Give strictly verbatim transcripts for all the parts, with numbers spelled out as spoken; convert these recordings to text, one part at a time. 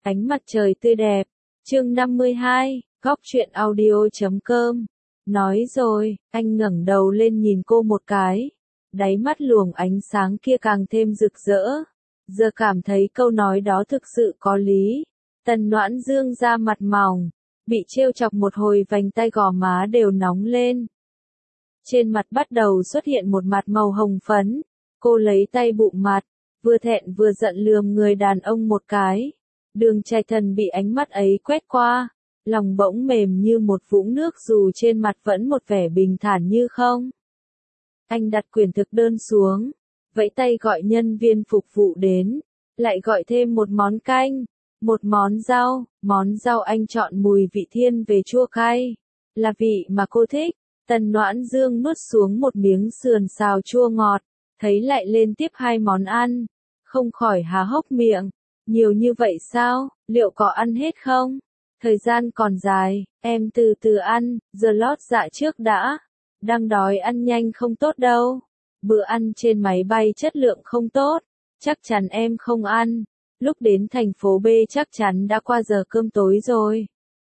Ánh mặt trời tươi đẹp. Chương năm mươi hai, góc truyện audio chấm com. Nói rồi, anh ngẩng đầu lên nhìn cô một cái. Đáy mắt luồng ánh sáng kia càng thêm rực rỡ. Giờ cảm thấy câu nói đó thực sự có lý. Tần Noãn Dương ra mặt mỏng, bị trêu chọc một hồi vành tay gò má đều nóng lên. Trên mặt bắt đầu xuất hiện một mặt màu hồng phấn. Cô lấy tay bụm mặt, vừa thẹn vừa giận lườm người đàn ông một cái. Đường Trạch Thần bị ánh mắt ấy quét qua, lòng bỗng mềm như một vũng nước dù trên mặt vẫn một vẻ bình thản như không. Anh đặt quyển thực đơn xuống, vẫy tay gọi nhân viên phục vụ đến, lại gọi thêm một món canh, một món rau, món rau anh chọn mùi vị thiên về chua cay, là vị mà cô thích. Tần Noãn Dương nuốt xuống một miếng sườn xào chua ngọt, thấy lại lên tiếp hai món ăn, không khỏi há hốc miệng. Nhiều như vậy sao, liệu có ăn hết không? Thời gian còn dài, em từ từ ăn, giờ lót dạ trước đã. Đang đói ăn nhanh không tốt đâu. Bữa ăn trên máy bay chất lượng không tốt, chắc chắn em không ăn. Lúc đến thành phố B chắc chắn đã qua giờ cơm tối rồi.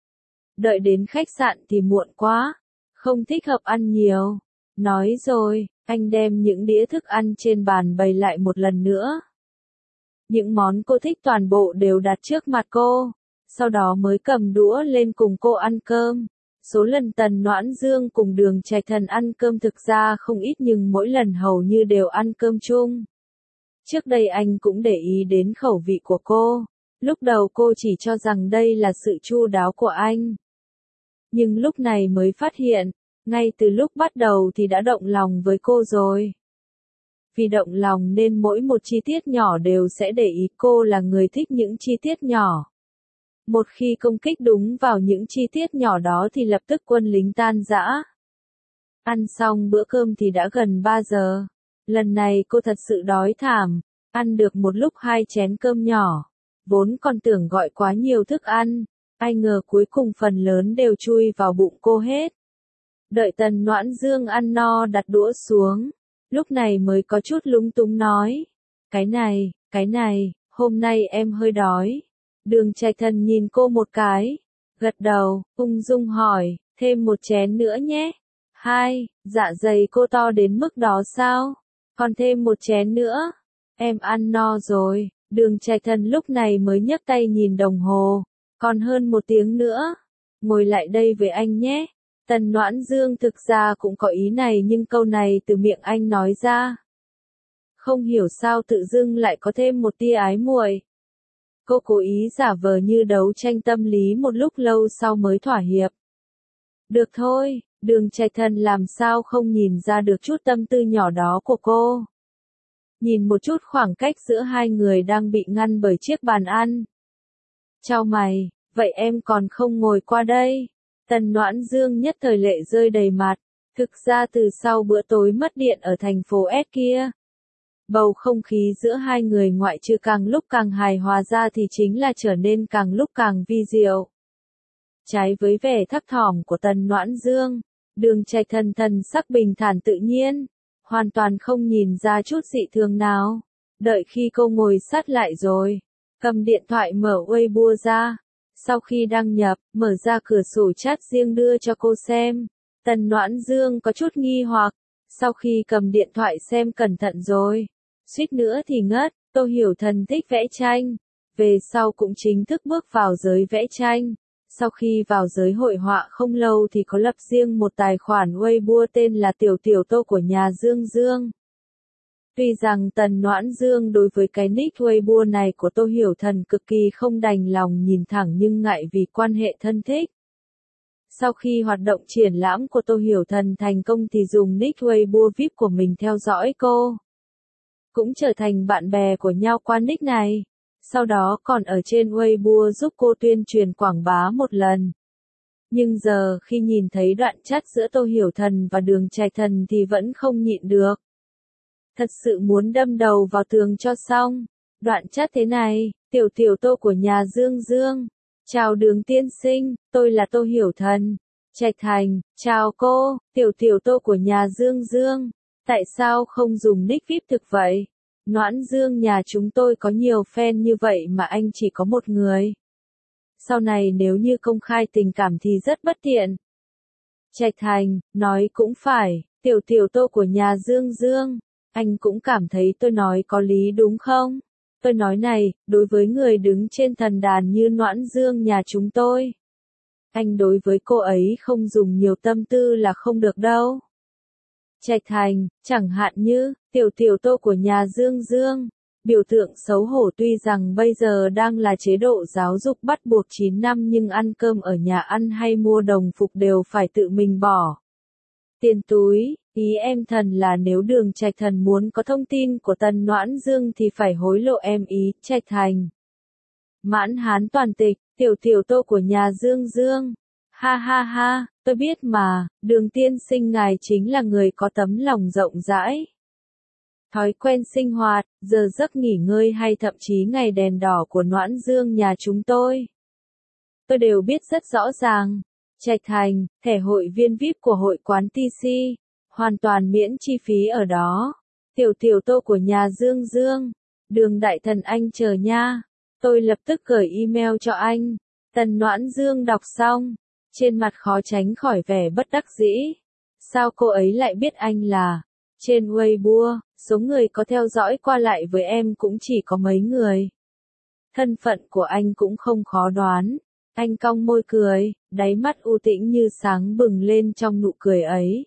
Đợi đến khách sạn thì muộn quá, không thích hợp ăn nhiều. Nói rồi, anh đem những đĩa thức ăn trên bàn bày lại một lần nữa. Những món cô thích toàn bộ đều đặt trước mặt cô, sau đó mới cầm đũa lên cùng cô ăn cơm. Số lần Tần Noãn Dương cùng Đường Trạch Thần ăn cơm thực ra không ít nhưng mỗi lần hầu như đều ăn cơm chung. Trước đây anh cũng để ý đến khẩu vị của cô, lúc đầu cô chỉ cho rằng đây là sự chu đáo của anh. Nhưng lúc này mới phát hiện, ngay từ lúc bắt đầu thì đã động lòng với cô rồi. Vì động lòng nên mỗi một chi tiết nhỏ đều sẽ để ý, cô là người thích những chi tiết nhỏ. Một khi công kích đúng vào những chi tiết nhỏ đó thì lập tức quân lính tan rã. Ăn xong bữa cơm thì đã gần ba giờ. Lần này cô thật sự đói thảm, ăn được một lúc hai chén cơm nhỏ. Vốn còn tưởng gọi quá nhiều thức ăn, ai ngờ cuối cùng phần lớn đều chui vào bụng cô hết. Đợi Tần Noãn Dương ăn no đặt đũa xuống. Lúc này mới có chút lúng túng nói. Cái này, cái này, hôm nay em hơi đói. Đường Trạch Thần nhìn cô một cái, gật đầu, ung dung hỏi, thêm một chén nữa nhé. Hai, dạ dày cô to đến mức đó sao? Còn thêm một chén nữa. Em ăn no rồi. Đường Trạch Thần lúc này mới nhấc tay nhìn đồng hồ. Còn hơn một tiếng nữa. Ngồi lại đây với anh nhé. Tần Noãn Dương thực ra cũng có ý này nhưng câu này từ miệng anh nói ra. Không hiểu sao tự dưng lại có thêm một tia ái muội. Cô cố ý giả vờ như đấu tranh tâm lý một lúc lâu sau mới thỏa hiệp. Được thôi, Đường Trạch Thần làm sao không nhìn ra được chút tâm tư nhỏ đó của cô. Nhìn một chút khoảng cách giữa hai người đang bị ngăn bởi chiếc bàn ăn. Chào mày, vậy em còn không ngồi qua đây? Tần Noãn Dương nhất thời lệ rơi đầy mặt, thực ra từ sau bữa tối mất điện ở thành phố S kia. Bầu không khí giữa hai người ngoại trừ càng lúc càng hài hòa ra thì chính là trở nên càng lúc càng vi diệu. Trái với vẻ thấp thỏm của Tần Noãn Dương, Đường Trạch Thần thần sắc bình thản tự nhiên, hoàn toàn không nhìn ra chút dị thường nào. Đợi khi cô ngồi sát lại rồi, cầm điện thoại mở Weibo ra. Sau khi đăng nhập, mở ra cửa sổ chat riêng đưa cho cô xem. Tần Noãn Dương có chút nghi hoặc, sau khi cầm điện thoại xem cẩn thận rồi, suýt nữa thì ngất. Tô Hiểu Thần thích vẽ tranh, về sau cũng chính thức bước vào giới vẽ tranh. Sau khi vào giới hội họa không lâu thì có lập riêng một tài khoản Weibo tên là Tiểu Tiểu Tô của nhà Dương Dương. Tuy rằng Tần Noãn Dương đối với cái nick Weibo này của Tô Hiểu Thần cực kỳ không đành lòng nhìn thẳng nhưng ngại vì quan hệ thân thích. Sau khi hoạt động triển lãm của Tô Hiểu Thần thành công thì dùng nick Weibo vi ai pi của mình theo dõi cô. Cũng trở thành bạn bè của nhau qua nick này. Sau đó còn ở trên Weibo giúp cô tuyên truyền quảng bá một lần. Nhưng giờ khi nhìn thấy đoạn chat giữa Tô Hiểu Thần và Đường Trạch Thần thì vẫn không nhịn được. Thật sự muốn đâm đầu vào tường cho xong. Đoạn chat thế này, Tiểu Tiểu Tô của nhà Dương Dương. Chào Đường tiên sinh, tôi là Tô Hiểu Thần. Trạch Thành, chào cô, Tiểu Tiểu Tô của nhà Dương Dương. Tại sao không dùng nick vi ai pi thực vậy? Noãn Dương nhà chúng tôi có nhiều fan như vậy mà anh chỉ có một người. sau này nếu như công khai tình cảm thì rất bất tiện. Trạch Thành, nói cũng phải, tiểu tiểu Tô của nhà Dương Dương, anh cũng cảm thấy tôi nói có lý đúng không? Tôi nói này, đối với người đứng trên thần đàn như Noãn Dương nhà chúng tôi, anh đối với cô ấy không dùng nhiều tâm tư là không được đâu. Trạch Thành, chẳng hạn như, tiểu tiểu Tô của nhà Dương Dương, biểu tượng xấu hổ tuy rằng bây giờ đang là chế độ giáo dục bắt buộc chín năm nhưng ăn cơm ở nhà ăn hay mua đồng phục đều phải tự mình bỏ tiền túi. Ý em thần là nếu Đường Trạch Thần muốn có thông tin của Tần Noãn Dương thì phải hối lộ em ý. Trạch Thành, mãn hán toàn tịch, tiểu tiểu Tô của nhà Dương Dương. Ha ha ha, tôi biết mà, Đường tiên sinh ngài chính là người có tấm lòng rộng rãi. Thói quen sinh hoạt, giờ giấc nghỉ ngơi hay thậm chí ngày đèn đỏ của Noãn Dương nhà chúng tôi, tôi đều biết rất rõ ràng. Trạch Thành, thẻ hội viên vi ai pi của hội quán tê xê, hoàn toàn miễn chi phí ở đó. Tiểu tiểu Tô của nhà Dương Dương, Đường đại thần anh chờ nha. Tôi lập tức gửi email cho anh. Tần Noãn Dương đọc xong, trên mặt khó tránh khỏi vẻ bất đắc dĩ. Sao cô ấy lại biết anh là? Trên Weibo, số người có theo dõi qua lại với em cũng chỉ có mấy người. Thân phận của anh cũng không khó đoán. Anh cong môi cười, đáy mắt u tĩnh như sáng bừng lên trong nụ cười ấy.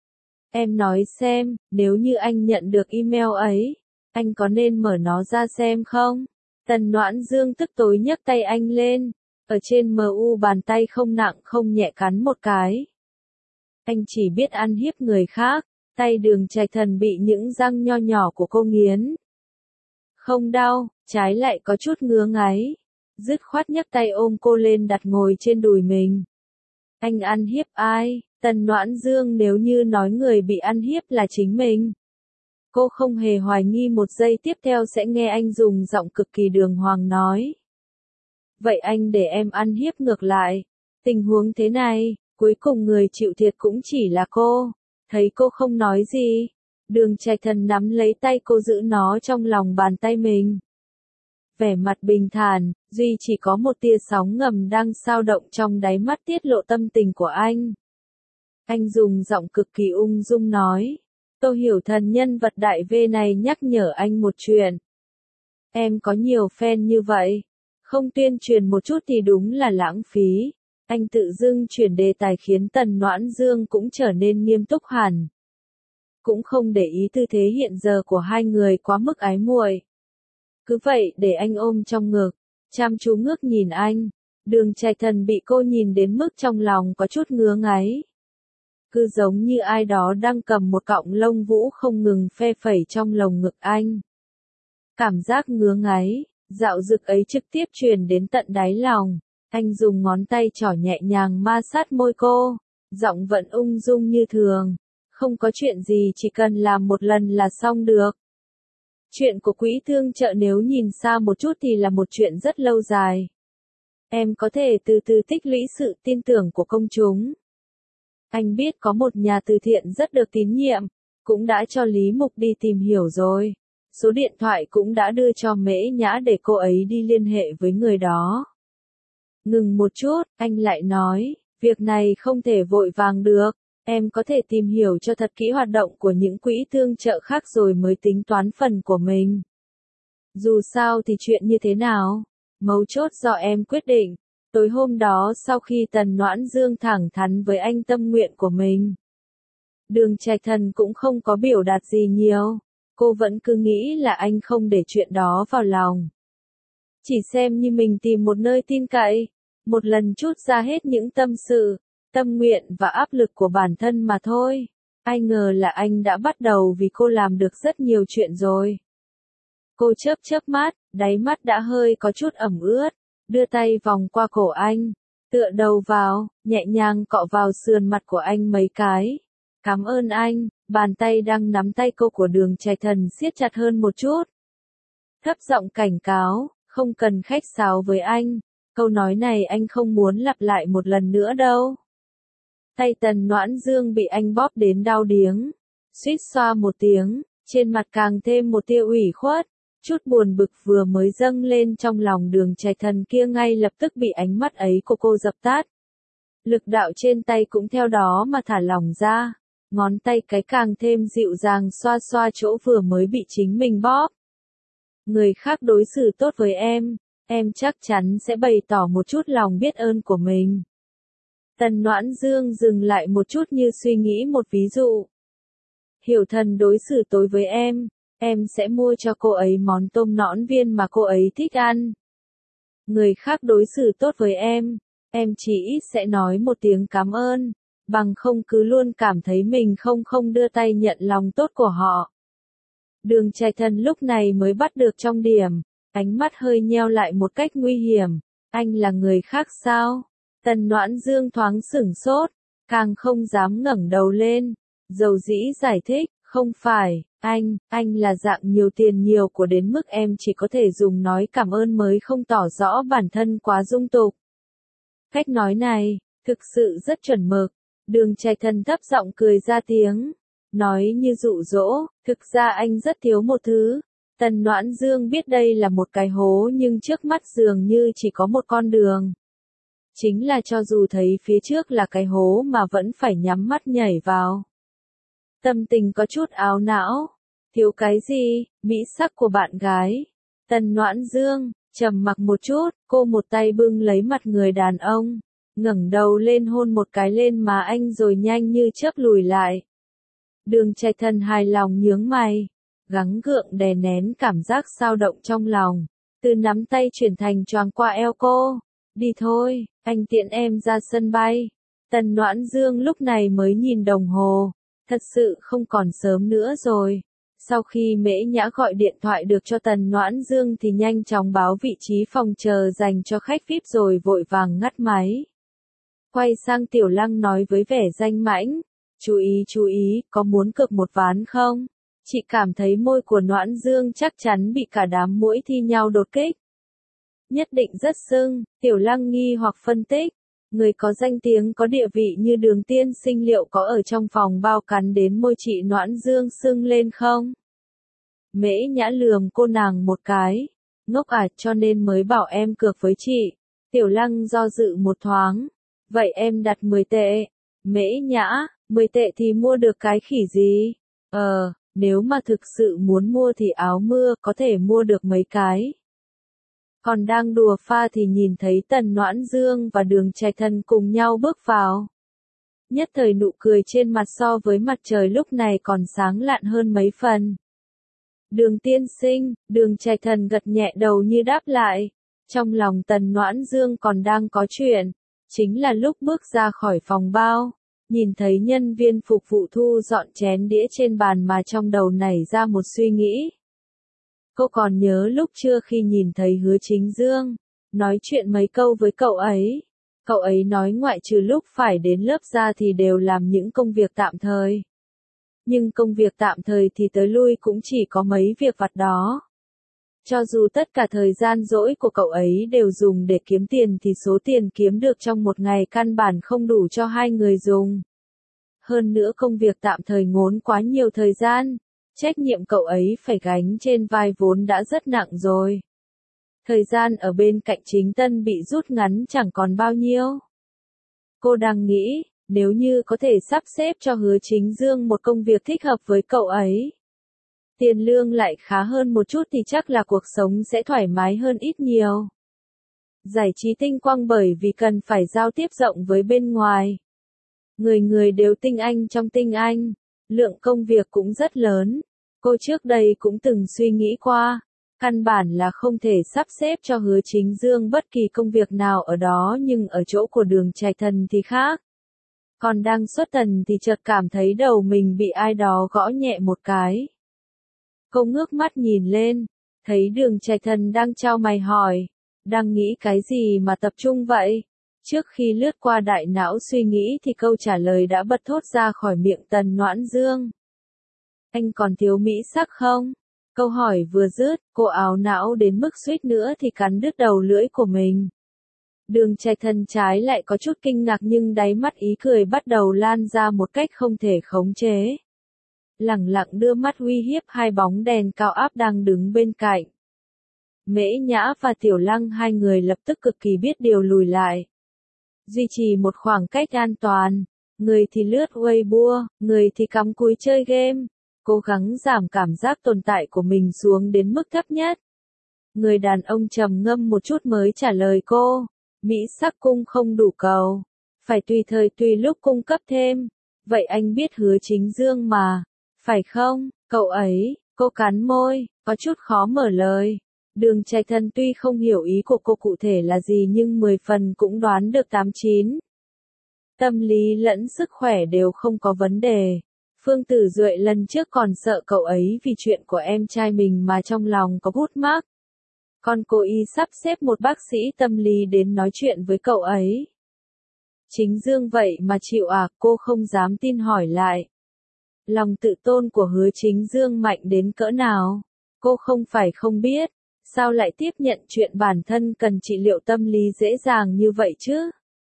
Em nói xem, nếu như anh nhận được email ấy, anh có nên mở nó ra xem không? Tần Noãn Dương tức tối nhấc tay anh lên, ở trên em u bàn tay không nặng không nhẹ cắn một cái. Anh chỉ biết ăn hiếp người khác, tay Đường Trạch Thần bị những răng nho nhỏ của cô nghiến. Không đau, trái lại có chút ngứa ngáy. Dứt khoát nhấc tay ôm cô lên đặt ngồi trên đùi mình. Anh ăn hiếp ai? Tần Noãn Dương nếu như nói người bị ăn hiếp là chính mình, cô không hề hoài nghi một giây tiếp theo sẽ nghe anh dùng giọng cực kỳ đường hoàng nói. Vậy anh để em ăn hiếp ngược lại. Tình huống thế này, cuối cùng người chịu thiệt cũng chỉ là cô. Thấy cô không nói gì, Đường Trạch Thần nắm lấy tay cô giữ nó trong lòng bàn tay mình. Vẻ mặt bình thản, duy chỉ có một tia sóng ngầm đang xao động trong đáy mắt tiết lộ tâm tình của anh. Anh dùng giọng cực kỳ ung dung nói. Tôi hiểu thần nhân vật đại V này nhắc nhở anh một chuyện. Em có nhiều fan như vậy, không tuyên truyền một chút thì đúng là lãng phí. Anh tự dưng chuyển đề tài khiến Tần Noãn Dương cũng trở nên nghiêm túc hẳn. Cũng không để ý tư thế hiện giờ của hai người quá mức ái muội. Cứ vậy để anh ôm trong ngực, chăm chú ngước nhìn anh. Đường Trạch Thần bị cô nhìn đến mức trong lòng có chút ngứa ngáy. Cứ giống như ai đó đang cầm một cọng lông vũ không ngừng phe phẩy trong lồng ngực anh. Cảm giác ngứa ngáy, dạo dực ấy trực tiếp truyền đến tận đáy lòng. Anh dùng ngón tay trỏ nhẹ nhàng ma sát môi cô, giọng vẫn ung dung như thường. Không có chuyện gì, chỉ cần làm một lần là xong được. Chuyện của quỹ thương trợ nếu nhìn xa một chút thì là một chuyện rất lâu dài. Em có thể từ từ tích lũy sự tin tưởng của công chúng. Anh biết có một nhà từ thiện rất được tín nhiệm, cũng đã cho Lý Mục đi tìm hiểu rồi. Số điện thoại cũng đã đưa cho Mễ Nhã để cô ấy đi liên hệ với người đó. Ngừng một chút, anh lại nói, việc này không thể vội vàng được. Em có thể tìm hiểu cho thật kỹ hoạt động của những quỹ thương trợ khác rồi mới tính toán phần của mình. Dù sao thì chuyện như thế nào, mấu chốt do em quyết định. Tối hôm đó sau khi Tần Noãn Dương thẳng thắn với anh tâm nguyện của mình, Đường Trạch Thần cũng không có biểu đạt gì nhiều. Cô vẫn cứ nghĩ là anh không để chuyện đó vào lòng. Chỉ xem như mình tìm một nơi tin cậy, một lần chút ra hết những tâm sự, tâm nguyện và áp lực của bản thân mà thôi. Ai ngờ là anh đã bắt đầu vì cô làm được rất nhiều chuyện rồi. Cô chớp chớp mắt, đáy mắt đã hơi có chút ẩm ướt, đưa tay vòng qua cổ anh, tựa đầu vào, nhẹ nhàng cọ vào sườn mặt của anh mấy cái. Cảm ơn anh. Bàn tay đang nắm tay cô của Đường Trạch Thần siết chặt hơn một chút. Thấp giọng cảnh cáo, không cần khách sáo với anh. Câu nói này anh không muốn lặp lại một lần nữa đâu. Tay Tần Noãn Dương bị anh bóp đến đau điếng. Suýt xoa một tiếng, trên mặt càng thêm một tia ủy khuất. Chút buồn bực vừa mới dâng lên trong lòng Đường Trạch Thần kia ngay lập tức bị ánh mắt ấy của cô dập tắt. Lực đạo trên tay cũng theo đó mà thả lỏng ra, ngón tay cái càng thêm dịu dàng xoa xoa chỗ vừa mới bị chính mình bóp. Người khác đối xử tốt với em, em chắc chắn sẽ bày tỏ một chút lòng biết ơn của mình. Tần Noãn Dương dừng lại một chút như suy nghĩ một ví dụ. Hiểu Thần đối xử tối với em, em sẽ mua cho cô ấy món tôm nõn viên mà cô ấy thích ăn. Người khác đối xử tốt với em, em chỉ ít sẽ nói một tiếng cảm ơn, bằng không cứ luôn cảm thấy mình không không đưa tay nhận lòng tốt của họ. Đường Trạch Thần lúc này mới bắt được trong điểm, ánh mắt hơi nheo lại một cách nguy hiểm. Anh là người khác sao? Tần Noãn Dương thoáng sửng sốt, càng không dám ngẩng đầu lên. Dầu dĩ giải thích, không phải, anh, anh là dạng nhiều tiền nhiều của đến mức em chỉ có thể dùng nói cảm ơn mới không tỏ rõ bản thân quá dung tục. Cách nói này, thực sự rất chuẩn mực. Đường Trạch Thần thấp giọng cười ra tiếng, nói như dụ dỗ, thực ra anh rất thiếu một thứ. Tần Noãn Dương biết đây là một cái hố nhưng trước mắt dường như chỉ có một con đường. Chính là cho dù thấy phía trước là cái hố mà vẫn phải nhắm mắt nhảy vào. Tâm tình có chút áo não. Thiếu cái gì? Mỹ sắc của bạn gái. Tần Noãn Dương trầm mặc một chút, cô một tay bưng lấy mặt người đàn ông, ngẩng đầu lên hôn một cái lên má anh rồi nhanh như chớp lùi lại. Đường Trạch Thần hài lòng nhướng mày, gắng gượng đè nén cảm giác xao động trong lòng, từ nắm tay chuyển thành choàng qua eo cô. Đi thôi, anh tiễn em ra sân bay. Tần Noãn Dương lúc này mới nhìn đồng hồ, thật sự không còn sớm nữa rồi. Sau khi Mễ Nhã gọi điện thoại được cho Tần Noãn Dương thì nhanh chóng báo vị trí phòng chờ dành cho khách vi ai pi rồi vội vàng ngắt máy. Quay sang Tiểu Lăng nói với vẻ danh mãnh, chú ý chú ý, có muốn cược một ván không? Chị cảm thấy môi của Noãn Dương chắc chắn bị cả đám muỗi thi nhau đột kích. Nhất định rất sưng, Tiểu Lăng nghi hoặc phân tích. Người có danh tiếng có địa vị như Đường tiên sinh liệu có ở trong phòng bao cắn đến môi chị Noãn Dương sưng lên không? Mễ Nhã lườm cô nàng một cái. Ngốc à, cho nên mới bảo em cược với chị. Tiểu Lăng do dự một thoáng. Vậy em đặt mười tệ. Mễ Nhã, mười tệ thì mua được cái khỉ gì? Ờ, nếu mà thực sự muốn mua thì áo mưa có thể mua được mấy cái. Còn đang đùa pha thì nhìn thấy Tần Noãn Dương và Đường Trạch Thần cùng nhau bước vào. Nhất thời nụ cười trên mặt so với mặt trời lúc này còn sáng lạn hơn mấy phần. Đường tiên sinh, Đường Trạch Thần gật nhẹ đầu như đáp lại. Trong lòng Tần Noãn Dương còn đang có chuyện. Chính là lúc bước ra khỏi phòng bao, nhìn thấy nhân viên phục vụ thu dọn chén đĩa trên bàn mà trong đầu nảy ra một suy nghĩ. Cô còn nhớ lúc trưa khi nhìn thấy Hứa Chính Dương, nói chuyện mấy câu với cậu ấy. Cậu ấy nói ngoại trừ lúc phải đến lớp ra thì đều làm những công việc tạm thời. Nhưng công việc tạm thời thì tới lui cũng chỉ có mấy việc vặt đó. Cho dù tất cả thời gian rỗi của cậu ấy đều dùng để kiếm tiền thì số tiền kiếm được trong một ngày căn bản không đủ cho hai người dùng. Hơn nữa công việc tạm thời ngốn quá nhiều thời gian, trách nhiệm cậu ấy phải gánh trên vai vốn đã rất nặng rồi. Thời gian ở bên cạnh Chính Tân bị rút ngắn chẳng còn bao nhiêu. Cô đang nghĩ, nếu như có thể sắp xếp cho Hứa Chính Dương một công việc thích hợp với cậu ấy. Tiền lương lại khá hơn một chút thì chắc là cuộc sống sẽ thoải mái hơn ít nhiều. Giải trí tinh quang bởi vì cần phải giao tiếp rộng với bên ngoài. Người người đều tinh anh trong tinh anh, lượng công việc cũng rất lớn. Cô trước đây cũng từng suy nghĩ qua, căn bản là không thể sắp xếp cho Hứa Chính Dương bất kỳ công việc nào ở đó nhưng ở chỗ của Đường Trạch Thần thì khác. Còn đang xuất thần thì chợt cảm thấy đầu mình bị ai đó gõ nhẹ một cái. Cô ngước mắt nhìn lên, thấy Đường Trạch Thần đang chau mày hỏi, đang nghĩ cái gì mà tập trung vậy? Trước khi lướt qua đại não suy nghĩ thì câu trả lời đã bật thốt ra khỏi miệng Tần Noãn Dương. Anh còn thiếu mỹ sắc không? Câu hỏi vừa dứt, cô áo não đến mức suýt nữa thì cắn đứt đầu lưỡi của mình. Đường Trạch Thần trái lại có chút kinh ngạc nhưng đáy mắt ý cười bắt đầu lan ra một cách không thể khống chế. Lẳng lặng đưa mắt uy hiếp hai bóng đèn cao áp đang đứng bên cạnh. Mễ Nhã và Tiểu Lăng hai người lập tức cực kỳ biết điều lùi lại. Duy trì một khoảng cách an toàn, người thì lướt Weibo, người thì cắm cúi chơi game, cố gắng giảm cảm giác tồn tại của mình xuống đến mức thấp nhất. Người đàn ông trầm ngâm một chút mới trả lời cô, Mỹ Sắc Cung không đủ cầu, phải tùy thời tùy lúc cung cấp thêm. Vậy anh biết Hứa Chính Dương mà, phải không, cậu ấy, cô cắn môi, có chút khó mở lời. Đường Trạch Thần tuy không hiểu ý của cô cụ thể là gì nhưng mười phần cũng đoán được tám chín. Tâm lý lẫn sức khỏe đều không có vấn đề. Phương Tử Duệ lần trước còn sợ cậu ấy vì chuyện của em trai mình mà trong lòng có bút mắc. Còn cô y sắp xếp một bác sĩ tâm lý đến nói chuyện với cậu ấy. Chính Dương vậy mà chịu à, cô không dám tin hỏi lại. Lòng tự tôn của Hứa Chính Dương mạnh đến cỡ nào? Cô không phải không biết, sao lại tiếp nhận chuyện bản thân cần trị liệu tâm lý dễ dàng như vậy chứ?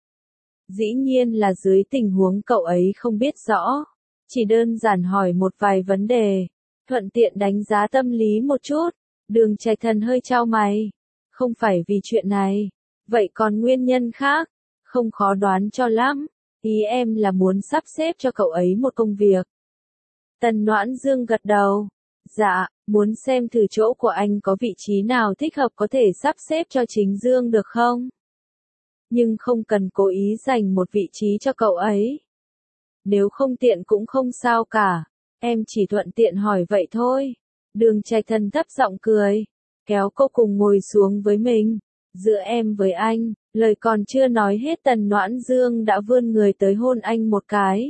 Dĩ nhiên là dưới tình huống cậu ấy không biết rõ, chỉ đơn giản hỏi một vài vấn đề, thuận tiện đánh giá tâm lý một chút. Đường Trạch Thần hơi chau mày, không phải vì chuyện này, vậy còn nguyên nhân khác, không khó đoán cho lắm, ý em là muốn sắp xếp cho cậu ấy một công việc. Tần Noãn Dương gật đầu, dạ, muốn xem thử chỗ của anh có vị trí nào thích hợp có thể sắp xếp cho Chính Dương được không? Nhưng không cần cố ý dành một vị trí cho cậu ấy. Nếu không tiện cũng không sao cả, em chỉ thuận tiện hỏi vậy thôi. Đường Trạch Thần thấp giọng cười, kéo cô cùng ngồi xuống với mình. Giữa em với anh, lời còn chưa nói hết Tần Noãn Dương đã vươn người tới hôn anh một cái.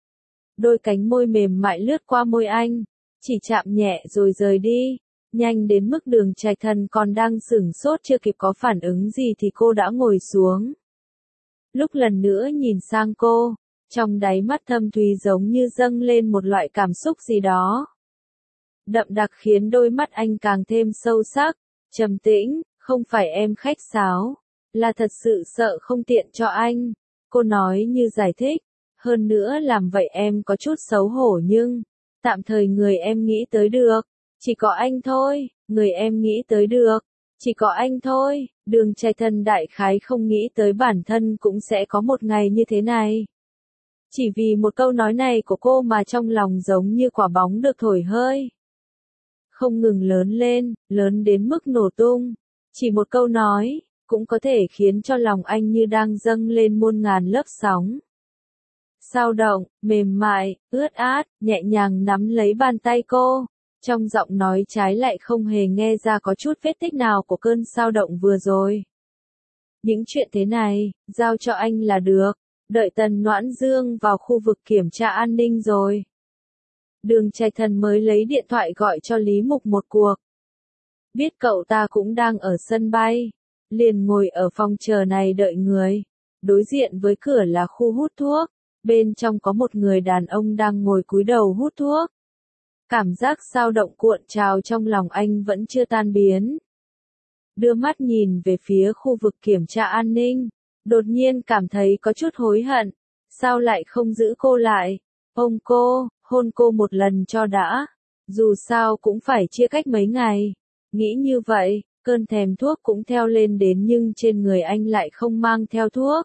Đôi cánh môi mềm mại lướt qua môi anh, chỉ chạm nhẹ rồi rời đi, nhanh đến mức Đường Trạch Thần còn đang sửng sốt chưa kịp có phản ứng gì thì cô đã ngồi xuống. Lúc lần nữa nhìn sang cô, trong đáy mắt thâm thúy giống như dâng lên một loại cảm xúc gì đó. Đậm đặc khiến đôi mắt anh càng thêm sâu sắc, trầm tĩnh, không phải em khách sáo, là thật sự sợ không tiện cho anh. Cô nói như giải thích, hơn nữa làm vậy em có chút xấu hổ nhưng, tạm thời người em nghĩ tới được, chỉ có anh thôi, người em nghĩ tới được, chỉ có anh thôi. Đường Trạch Thần đại khái không nghĩ tới bản thân cũng sẽ có một ngày như thế này. Chỉ vì một câu nói này của cô mà trong lòng giống như quả bóng được thổi hơi. Không ngừng lớn lên, lớn đến mức nổ tung. Chỉ một câu nói, cũng có thể khiến cho lòng anh như đang dâng lên muôn ngàn lớp sóng. Sao động, mềm mại, ướt át, nhẹ nhàng nắm lấy bàn tay cô. Trong giọng nói trái lại không hề nghe ra có chút vết tích nào của cơn sao động vừa rồi. Những chuyện thế này, giao cho anh là được. Đợi Tần Noãn Dương vào khu vực kiểm tra an ninh rồi. Đường Trạch Thần mới lấy điện thoại gọi cho Lý Mục một cuộc. Biết cậu ta cũng đang ở sân bay, liền ngồi ở phòng chờ này đợi người. Đối diện với cửa là khu hút thuốc, bên trong có một người đàn ông đang ngồi cúi đầu hút thuốc. Cảm giác sao động cuộn trào trong lòng anh vẫn chưa tan biến. Đưa mắt nhìn về phía khu vực kiểm tra an ninh, đột nhiên cảm thấy có chút hối hận, sao lại không giữ cô lại, ôm cô, hôn cô một lần cho đã, dù sao cũng phải chia cách mấy ngày. Nghĩ như vậy, cơn thèm thuốc cũng theo lên đến nhưng trên người anh lại không mang theo thuốc.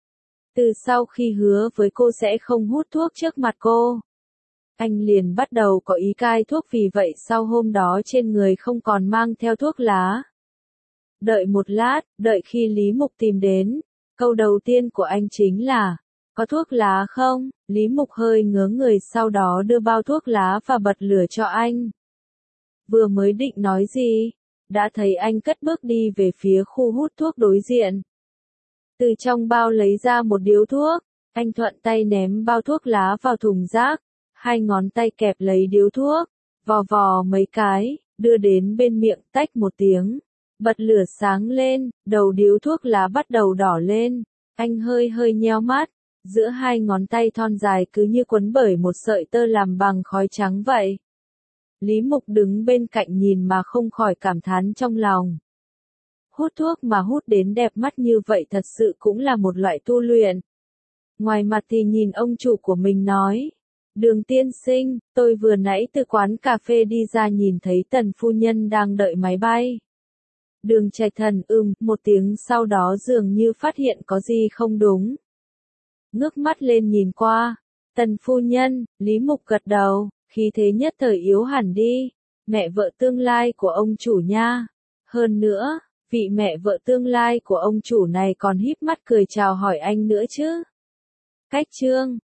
Từ sau khi hứa với cô sẽ không hút thuốc trước mặt cô, anh liền bắt đầu có ý cai thuốc, vì vậy sau hôm đó trên người không còn mang theo thuốc lá. Đợi một lát, đợi khi Lý Mục tìm đến, câu đầu tiên của anh chính là, có thuốc lá không? Lý Mục hơi ngớ người sau đó đưa bao thuốc lá và bật lửa cho anh. Vừa mới định nói gì, đã thấy anh cất bước đi về phía khu hút thuốc đối diện. Từ trong bao lấy ra một điếu thuốc, anh thuận tay ném bao thuốc lá vào thùng rác, hai ngón tay kẹp lấy điếu thuốc, vò vò mấy cái, đưa đến bên miệng tách một tiếng. Bật lửa sáng lên, đầu điếu thuốc lá bắt đầu đỏ lên, anh hơi hơi nheo mắt, giữa hai ngón tay thon dài cứ như quấn bởi một sợi tơ làm bằng khói trắng vậy. Lý Mục đứng bên cạnh nhìn mà không khỏi cảm thán trong lòng. Hút thuốc mà hút đến đẹp mắt như vậy thật sự cũng là một loại tu luyện. Ngoài mặt thì nhìn ông chủ của mình nói, Đường tiên sinh, tôi vừa nãy từ quán cà phê đi ra nhìn thấy Tần phu nhân đang đợi máy bay. Đường Trạch Thần ừm, một tiếng sau đó dường như phát hiện có gì không đúng. Ngước mắt lên nhìn qua. Tần phu nhân, Lý Mục gật đầu, khí thế nhất thời yếu hẳn đi. Mẹ vợ tương lai của ông chủ nha. Hơn nữa, vị mẹ vợ tương lai của ông chủ này còn híp mắt cười chào hỏi anh nữa chứ. Cách chương